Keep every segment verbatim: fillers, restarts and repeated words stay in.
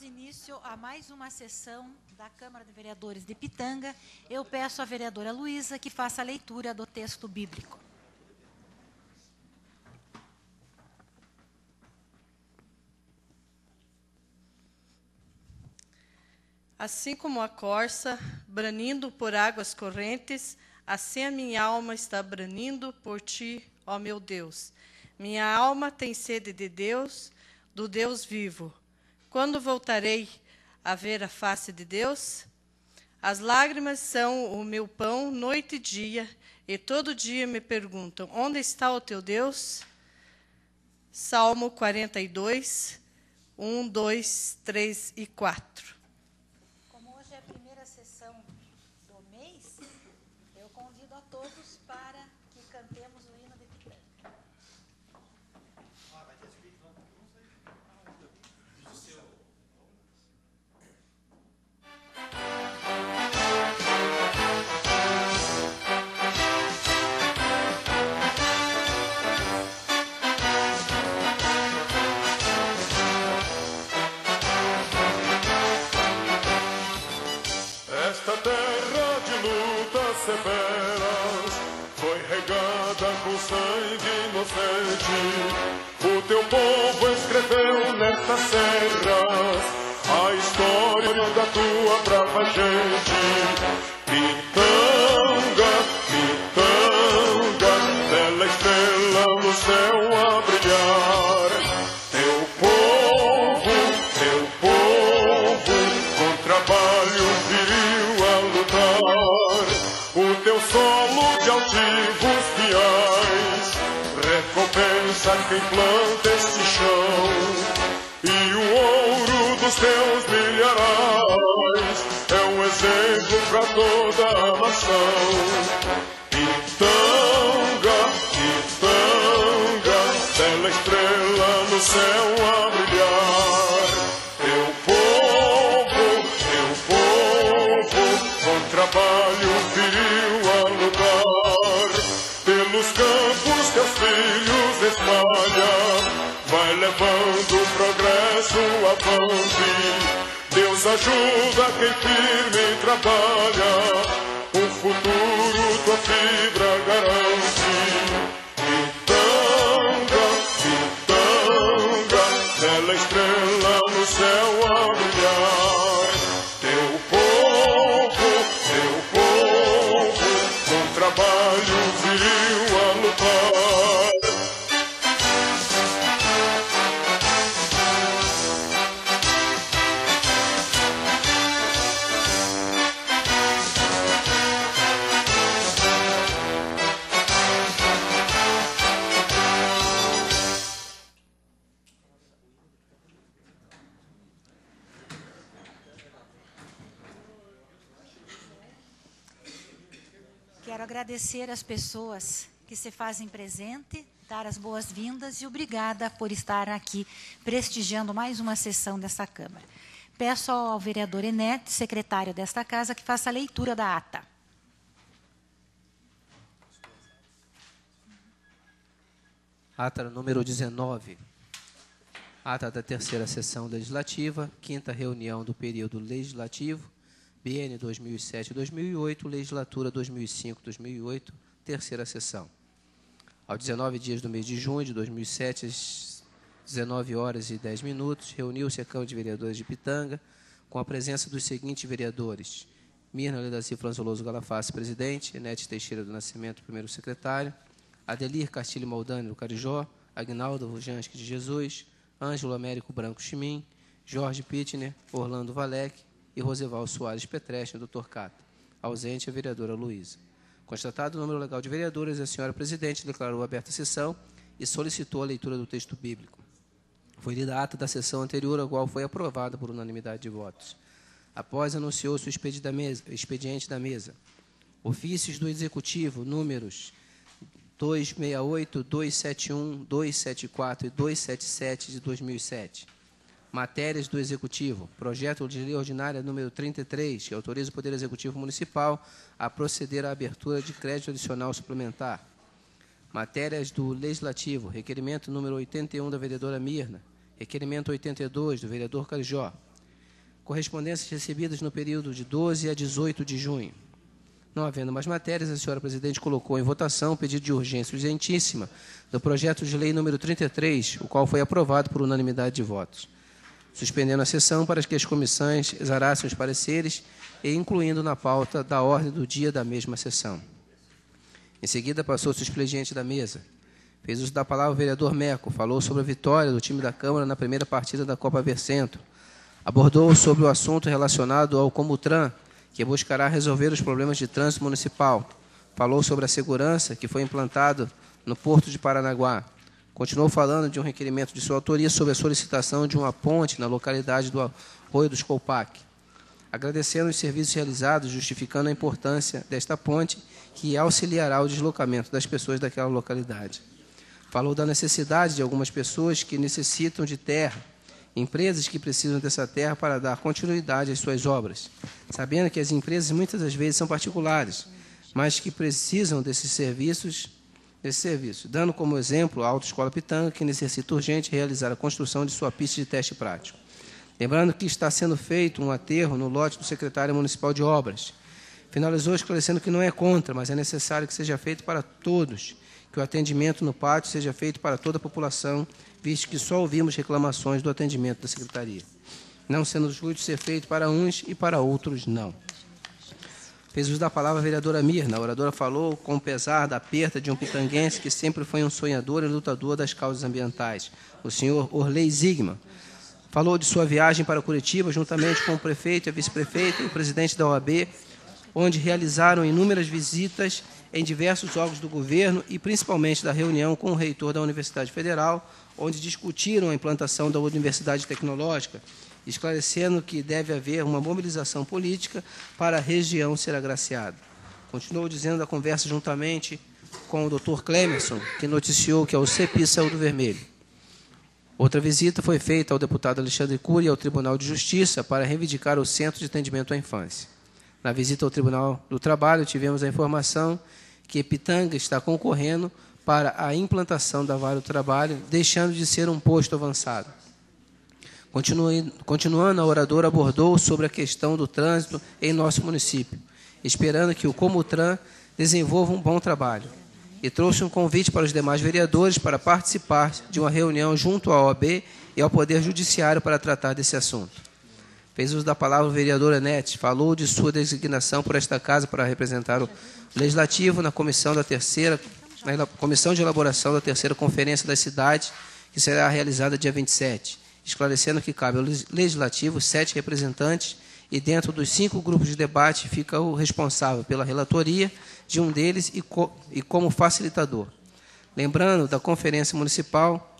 damos início a mais uma sessão da Câmara de Vereadores de Pitanga. Eu peço à vereadora Luísa que faça a leitura do texto bíblico. Assim como a corça, branindo por águas correntes, assim a minha alma está branindo por ti, ó meu Deus. Minha alma tem sede de Deus, do Deus vivo. Quando voltarei a ver a face de Deus? As lágrimas são o meu pão noite e dia, e todo dia me perguntam, onde está o teu Deus? Salmo quarenta e dois, um, dois, três e quatro. Como hoje é a primeira sessão do mês, eu convido a todos para que cantemos o hino de Pitanga. Esta terra de lutas severas foi regada com sangue inocente. O teu povo escreveu nestas serras a história da tua brava gente. Pitanga, Pitanga, bela estrela no céu a brilhar. Teu povo, teu povo, com trabalho viril a lutar. O teu solo de altivos piais recompensa quem planta este chão. E o ouro dos teus milharais é um exemplo para toda a nação. Pitanga, Pitanga, bela estrela no céu a brilhar. Teu povo, teu povo, com trabalho viril a lutar. Pelos campos teus filhos espalha, vai levando o progresso avante. Deus ajuda quem firme trabalha, o futuro tua fibra garante. Pitanga, Pitanga, bela estrela no céu a brilhar. Teu povo, teu povo, com trabalho viril a lutar. Quero agradecer às pessoas que se fazem presente, dar as boas-vindas e obrigada por estar aqui prestigiando mais uma sessão dessa Câmara. Peço ao vereador Enete, secretário desta casa, que faça a leitura da ata. Ata número dezenove. Ata da terceira sessão legislativa, quinta reunião do período legislativo, biênio dois mil e sete a dois mil e oito, legislatura dois mil e cinco a dois mil e oito, terceira sessão. Aos dezenove dias do mês de junho de dois mil e sete, às dezenove horas e dez minutos, reuniu-se a Câmara de Vereadores de Pitanga, com a presença dos seguintes vereadores: Mirna Ledaci Franzoloso Galaface, presidente; Enete Teixeira do Nascimento, primeiro secretário; Adelir Castilho Maldani, do Carijó; Agnaldo Rujanski de Jesus; Ângelo Américo Branco Chimim; Jorge Pittner, Orlando Valec e Roseval Soares Petreschi, doutor Cata. Ausente a vereadora Luísa. Constatado o número legal de vereadores, a senhora presidente declarou aberta a sessão e solicitou a leitura do texto bíblico. Foi lida a ata da sessão anterior, a qual foi aprovada por unanimidade de votos. Após, anunciou-se o expediente da mesa. Ofícios do Executivo, números duzentos e sessenta e oito, duzentos e setenta e um, duzentos e setenta e quatro e duzentos e setenta e sete de dois mil e sete. Matérias do Executivo. Projeto de Lei Ordinária número trinta e três, que autoriza o Poder Executivo Municipal a proceder à abertura de crédito adicional suplementar. Matérias do Legislativo. Requerimento número oitenta e um da vereadora Mirna. Requerimento oitenta e dois do vereador Carijó. correspondências recebidas no período de doze a dezoito de junho. Não havendo mais matérias, a senhora presidente colocou em votação o pedido de urgência urgentíssima do projeto de lei número trinta e três, o qual foi aprovado por unanimidade de votos, suspendendo a sessão para que as comissões exarassem os pareceres e incluindo na pauta da ordem do dia da mesma sessão. Em seguida, passou-se o expediente da mesa. Fez uso da palavra o vereador Meco, falou sobre a vitória do time da Câmara na primeira partida da Copa Vercentro. Abordou sobre o assunto relacionado ao Comutran, que buscará resolver os problemas de trânsito municipal. Falou sobre a segurança que foi implantado no Porto de Paranaguá. Continuou falando de um requerimento de sua autoria sobre a solicitação de uma ponte na localidade do Arroio dos Colpac, agradecendo os serviços realizados, justificando a importância desta ponte que auxiliará o deslocamento das pessoas daquela localidade. Falou da necessidade de algumas pessoas que necessitam de terra, empresas que precisam dessa terra para dar continuidade às suas obras, sabendo que as empresas muitas das vezes são particulares, mas que precisam desses serviços, desse serviço, dando como exemplo a Autoescola Pitanga, que necessita urgente realizar a construção de sua pista de teste prático. Lembrando que está sendo feito um aterro no lote do secretário municipal de obras. Finalizou esclarecendo que não é contra, mas é necessário que seja feito para todos, que o atendimento no pátio seja feito para toda a população, visto que só ouvimos reclamações do atendimento da Secretaria, não sendo justo ser feito para uns e para outros não. Fez uso da palavra a vereadora Mirna. A oradora falou com pesar da perda de um pitanguense que sempre foi um sonhador e lutador das causas ambientais, o senhor Orley Zigman. Falou de sua viagem para Curitiba, juntamente com o prefeito, a vice-prefeita e o presidente da O A B, onde realizaram inúmeras visitas em diversos órgãos do governo e principalmente da reunião com o reitor da Universidade Federal, onde discutiram a implantação da Universidade Tecnológica, esclarecendo que deve haver uma mobilização política para a região ser agraciada. Continuou dizendo da conversa juntamente com o doutor Clemerson, que noticiou que a U C P I saiu do vermelho. Outra visita foi feita ao deputado Alexandre Cury e ao Tribunal de Justiça para reivindicar o Centro de Atendimento à Infância. Na visita ao Tribunal do Trabalho, tivemos a informação que Pitanga está concorrendo para a implantação da vara do trabalho, deixando de ser um posto avançado. Continuando, a oradora abordou sobre a questão do trânsito em nosso município, esperando que o Comutran desenvolva um bom trabalho, e trouxe um convite para os demais vereadores para participar de uma reunião junto à O A B e ao Poder Judiciário para tratar desse assunto. Fez uso da palavra o vereador Anete, falou de sua designação por esta casa para representar o Legislativo na comissão da terceira, na comissão de elaboração da terceira conferência das cidades, que será realizada dia vinte e sete, esclarecendo que cabe ao Legislativo sete representantes e dentro dos cinco grupos de debate fica o responsável pela relatoria de um deles e, co e como facilitador. Lembrando da conferência municipal,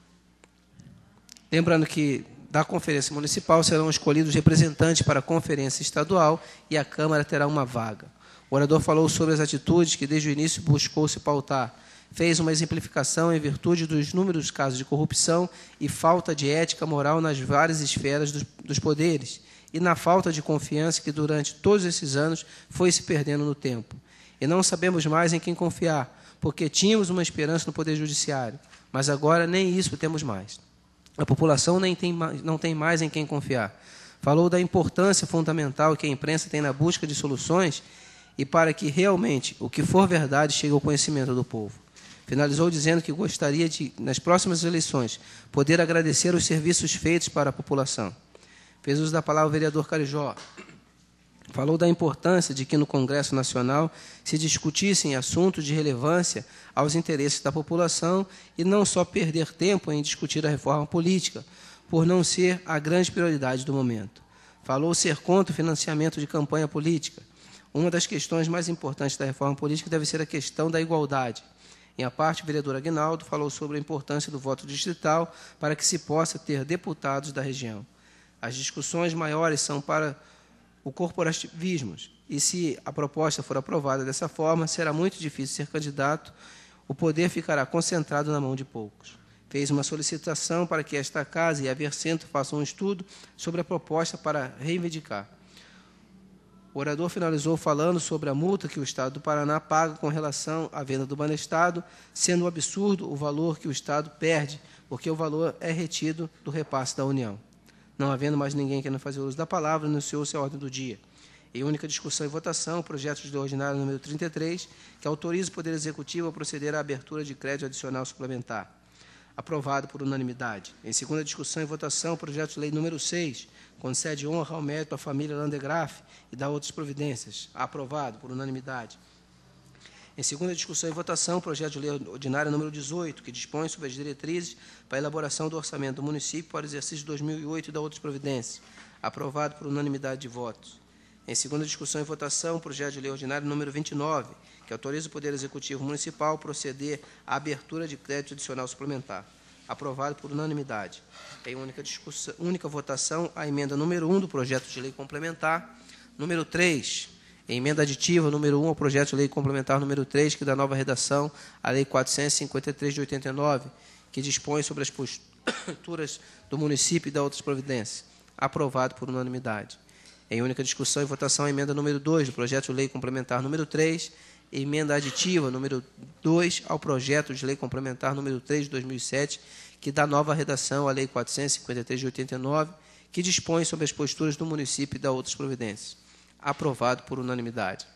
lembrando que da conferência municipal serão escolhidos representantes para a conferência estadual e a Câmara terá uma vaga. O orador falou sobre as atitudes que desde o início buscou se pautar. Fez uma exemplificação em virtude dos inúmeros casos de corrupção e falta de ética moral nas várias esferas dos, dos poderes e na falta de confiança que durante todos esses anos foi se perdendo no tempo. E não sabemos mais em quem confiar, porque tínhamos uma esperança no Poder Judiciário, mas agora nem isso temos mais. A população nem tem, não tem mais em quem confiar. Falou da importância fundamental que a imprensa tem na busca de soluções e para que realmente o que for verdade chegue ao conhecimento do povo. Finalizou dizendo que gostaria de, nas próximas eleições, poder agradecer os serviços feitos para a população. Fez uso da palavra o vereador Carijó. Falou da importância de que no Congresso Nacional se discutissem assuntos de relevância aos interesses da população e não só perder tempo em discutir a reforma política, por não ser a grande prioridade do momento. Falou ser contra o financiamento de campanha política. Uma das questões mais importantes da reforma política deve ser a questão da igualdade. Em a parte, o vereador Aguinaldo falou sobre a importância do voto distrital para que se possa ter deputados da região. As discussões maiores são para o corporativismo, e se a proposta for aprovada dessa forma, será muito difícil ser candidato, o poder ficará concentrado na mão de poucos. Fez uma solicitação para que esta casa e a Vercentro façam um estudo sobre a proposta para reivindicar. O orador finalizou falando sobre a multa que o Estado do Paraná paga com relação à venda do Banestado, sendo um absurdo o valor que o Estado perde, porque o valor é retido do repasse da União. Não havendo mais ninguém querendo fazer uso da palavra, anunciou-se a ordem do dia. Em única discussão e votação, o projeto de lei ordinário número trinta e três, que autoriza o Poder Executivo a proceder à abertura de crédito adicional suplementar. Aprovado por unanimidade. Em segunda discussão e votação, o projeto de lei número seis, concede honra ao mérito à família Landegraaff e dá outras providências. Aprovado por unanimidade. Em segunda discussão e votação, o projeto de lei ordinária número dezoito, que dispõe sobre as diretrizes para a elaboração do orçamento do município para o exercício de dois mil e oito e dá outras providências. Aprovado por unanimidade de votos. Em segunda discussão e votação, o projeto de lei ordinário número vinte e nove, que autoriza o Poder Executivo Municipal a proceder à abertura de crédito adicional suplementar. Aprovado por unanimidade. Em única, discussão, única votação, a emenda número um do projeto de lei complementar. Número três, emenda aditiva número um ao projeto de lei complementar número três, que dá nova redação à Lei quatrocentos e cinquenta e três de oitenta e nove, que dispõe sobre as posturas do município e dá outras providências. Aprovado por unanimidade. Em única discussão e votação, a emenda número dois do projeto de lei complementar número três, emenda aditiva número dois ao projeto de lei complementar número três de dois mil e sete, que dá nova redação à Lei quatrocentos e cinquenta e três de oitenta e nove, que dispõe sobre as posturas do município e dá outras providências. Aprovado por unanimidade.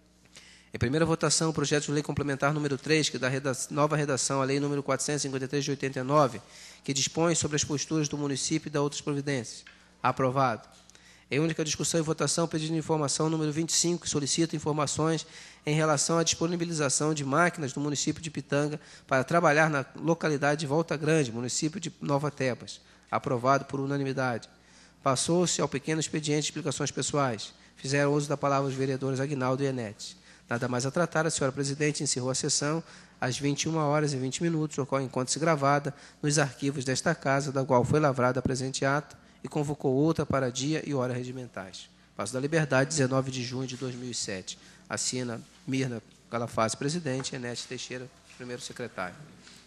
Em primeira votação, o projeto de lei complementar número três, que dá reda- nova redação à Lei número quatrocentos e cinquenta e três de oitenta e nove, que dispõe sobre as posturas do município e dá outras providências. Aprovado. Em única discussão e votação, pedido de informação número vinte e cinco, que solicita informações em relação à disponibilização de máquinas do município de Pitanga para trabalhar na localidade de Volta Grande, município de Nova Tebas. Aprovado por unanimidade. Passou-se ao pequeno expediente de explicações pessoais. Fizeram uso da palavra os vereadores Aguinaldo e Enete. Nada mais a tratar, a senhora presidente encerrou a sessão às vinte e uma horas e vinte minutos, o qual encontra-se gravada nos arquivos desta casa, da qual foi lavrada a presente ata, e convocou outra para dia e hora regimentais. Passo da Liberdade, dezenove de junho de dois mil e sete. Assina Mirna Calafaz, presidente, e Enete Teixeira, primeiro secretário.